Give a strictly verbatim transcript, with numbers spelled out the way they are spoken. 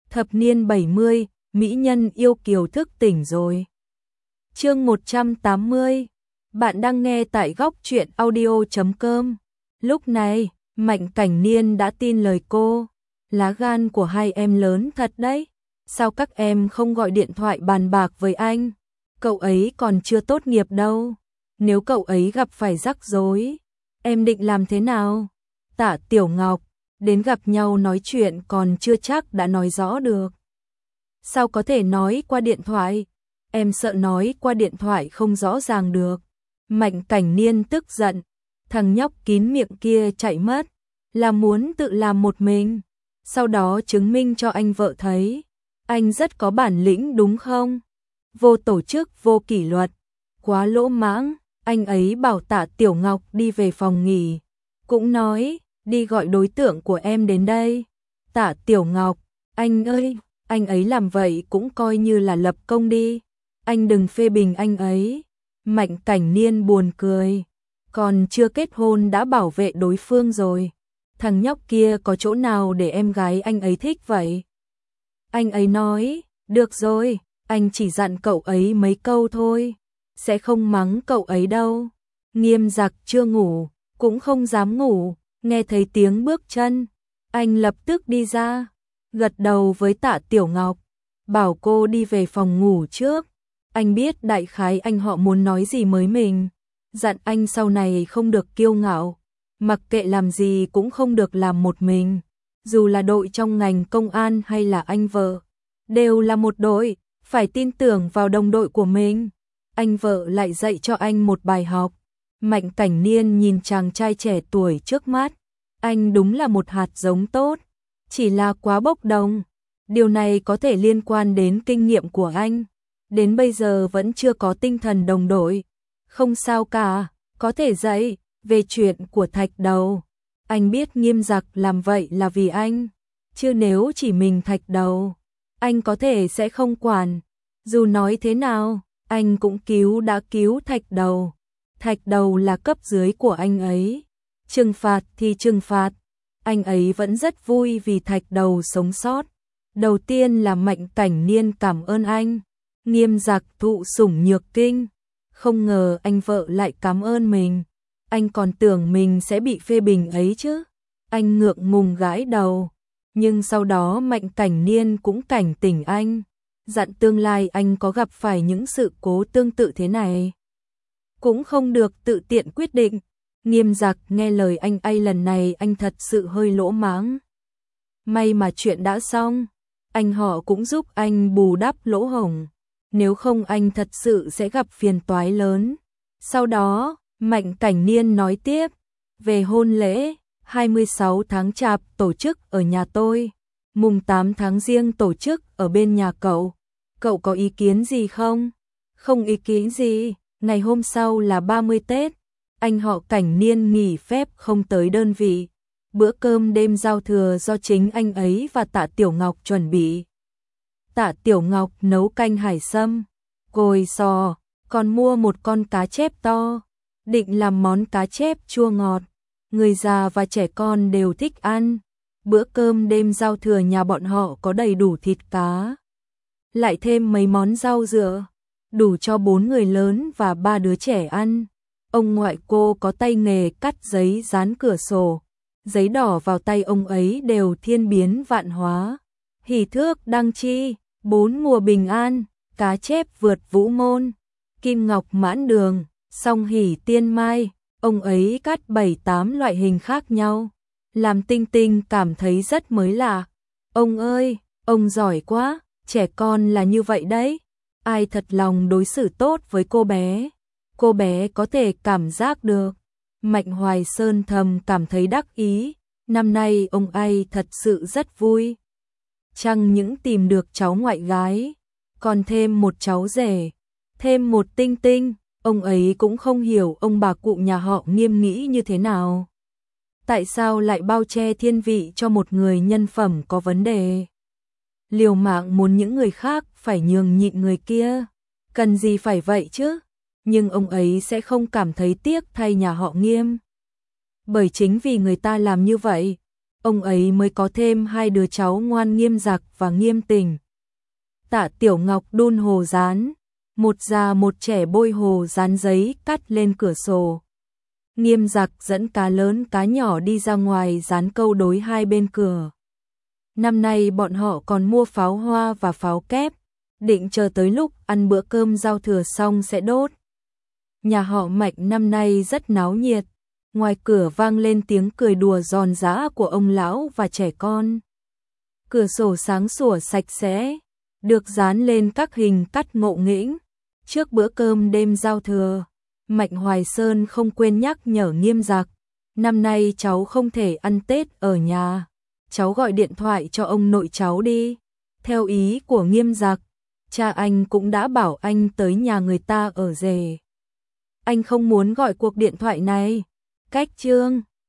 Thập niên bảy mươi, mỹ nhân yêu kiều thức tỉnh rồi. Chương một trăm tám mươi. Bạn đang nghe tại góc truyện audio chấm com. Lúc này, Mạnh Cảnh Niên đã tin lời cô. Lá gan của hai em lớn thật đấy. Sao các em không gọi điện thoại bàn bạc với anh? Cậu ấy còn chưa tốt nghiệp đâu. Nếu cậu ấy gặp phải rắc rối, em định làm thế nào? Tạ Tiểu Ngọc, đến gặp nhau nói chuyện còn chưa chắc đã nói rõ được. Sao có thể nói qua điện thoại? Em sợ nói qua điện thoại không rõ ràng được. Mạnh Cảnh Niên tức giận, thằng nhóc kín miệng kia chạy mất, là muốn tự làm một mình, sau đó chứng minh cho anh vợ thấy, anh rất có bản lĩnh đúng không? Vô tổ chức, vô kỷ luật, quá lỗ mãng. Anh ấy bảo Tạ Tiểu Ngọc đi về phòng nghỉ, cũng nói, đi gọi đối tượng của em đến đây. Tạ Tiểu Ngọc, anh ơi, anh ấy làm vậy cũng coi như là lập công đi, anh đừng phê bình anh ấy. Mạnh Cảnh Niên buồn cười, còn chưa kết hôn đã bảo vệ đối phương rồi. Thằng nhóc kia có chỗ nào để em gái anh ấy thích vậy? Anh ấy nói, được rồi, anh chỉ dặn cậu ấy mấy câu thôi, sẽ không mắng cậu ấy đâu. Nghiêm Giặc chưa ngủ, cũng không dám ngủ, nghe thấy tiếng bước chân, anh lập tức đi ra, gật đầu với Tạ Tiểu Ngọc, bảo cô đi về phòng ngủ trước. Anh biết đại khái anh họ muốn nói gì với mình, dặn anh sau này không được kiêu ngạo, mặc kệ làm gì cũng không được làm một mình, dù là đội trong ngành công an hay là anh vợ, đều là một đội, phải tin tưởng vào đồng đội của mình. Anh vợ lại dạy cho anh một bài học. Mạnh Cảnh Niên nhìn chàng trai trẻ tuổi trước mắt, anh đúng là một hạt giống tốt, chỉ là quá bốc đồng. Điều này có thể liên quan đến kinh nghiệm của anh, đến bây giờ vẫn chưa có tinh thần đồng đội. Không sao cả, có thể dạy. Về chuyện của Thạch Đầu, anh biết Nghiêm Giặc làm vậy là vì anh, chứ nếu chỉ mình Thạch Đầu, anh có thể sẽ không quản. Dù nói thế nào, anh cũng cứu đã cứu Thạch Đầu. Thạch Đầu là cấp dưới của anh ấy, trừng phạt thì trừng phạt, anh ấy vẫn rất vui vì Thạch Đầu sống sót. Đầu tiên là Mạnh Cảnh Niên cảm ơn anh. Nghiêm Giặc thụ sủng nhược kinh, không ngờ anh vợ lại cảm ơn mình. Anh còn tưởng mình sẽ bị phê bình ấy chứ. Anh ngượng ngùng gãi đầu, nhưng sau đó Mạnh Cảnh Niên cũng cảnh tỉnh anh, dặn tương lai anh có gặp phải những sự cố tương tự thế này, cũng không được tự tiện quyết định. Nghiêm Giặc nghe lời anh ấy lần này anh thật sự hơi lỗ mãng. May mà chuyện đã xong, anh họ cũng giúp anh bù đắp lỗ hổng, nếu không anh thật sự sẽ gặp phiền toái lớn. Sau đó, Mạnh Cảnh Niên nói tiếp, về hôn lễ, hai mươi sáu tháng Chạp tổ chức ở nhà tôi, mùng tám tháng Giêng tổ chức ở bên nhà cậu. Cậu có ý kiến gì không? Không ý kiến gì, ngày hôm sau là ba mươi Tết, anh họ Cảnh Niên nghỉ phép không tới đơn vị. Bữa cơm đêm giao thừa do chính anh ấy và Tạ Tiểu Ngọc chuẩn bị. Tạ Tiểu Ngọc nấu canh hải sâm, gồi sò, còn mua một con cá chép to, định làm món cá chép chua ngọt, người già và trẻ con đều thích ăn. Bữa cơm đêm giao thừa nhà bọn họ có đầy đủ thịt cá, lại thêm mấy món rau dưa, đủ cho bốn người lớn và ba đứa trẻ ăn. Ông ngoại cô có tay nghề cắt giấy dán cửa sổ, giấy đỏ vào tay ông ấy đều thiên biến vạn hóa. Hỷ thước đăng chi, bốn mùa bình an, cá chép vượt vũ môn, kim ngọc mãn đường, song hỷ tiên mai, ông ấy cắt bảy tám loại hình khác nhau, làm Tinh Tinh cảm thấy rất mới lạ. Ông ơi, ông giỏi quá, trẻ con là như vậy đấy, ai thật lòng đối xử tốt với cô bé, cô bé có thể cảm giác được. Mạnh Hoài Sơn thầm cảm thấy đắc ý, năm nay ông ấy thật sự rất vui. Chẳng những tìm được cháu ngoại gái, còn thêm một cháu rể, thêm một Tinh Tinh. Ông ấy cũng không hiểu ông bà cụ nhà họ Nghiêm nghĩ như thế nào. Tại sao lại bao che thiên vị cho một người nhân phẩm có vấn đề? Liều mạng muốn những người khác phải nhường nhịn người kia, cần gì phải vậy chứ? Nhưng ông ấy sẽ không cảm thấy tiếc thay nhà họ Nghiêm. Bởi chính vì người ta làm như vậy, ông ấy mới có thêm hai đứa cháu ngoan Nghiêm Giặc và Nghiêm Tình. Tạ Tiểu Ngọc đun hồ rán, một già một trẻ bôi hồ rán giấy cắt lên cửa sổ. Nghiêm Giặc dẫn cá lớn cá nhỏ đi ra ngoài dán câu đối hai bên cửa. Năm nay bọn họ còn mua pháo hoa và pháo kép, định chờ tới lúc ăn bữa cơm giao thừa xong sẽ đốt. Nhà họ Mạnh năm nay rất náo nhiệt, ngoài cửa vang lên tiếng cười đùa giòn giã của ông lão và trẻ con. Cửa sổ sáng sủa sạch sẽ, được dán lên các hình cắt ngộ nghĩnh. Trước bữa cơm đêm giao thừa, Mạnh Hoài Sơn không quên nhắc nhở Nghiêm Giặc, năm nay cháu không thể ăn Tết ở nhà, cháu gọi điện thoại cho ông nội cháu đi. Theo ý của Nghiêm Giặc, cha anh cũng đã bảo anh tới nhà người ta ở rể. Anh không muốn gọi cuộc điện thoại này. Cách chương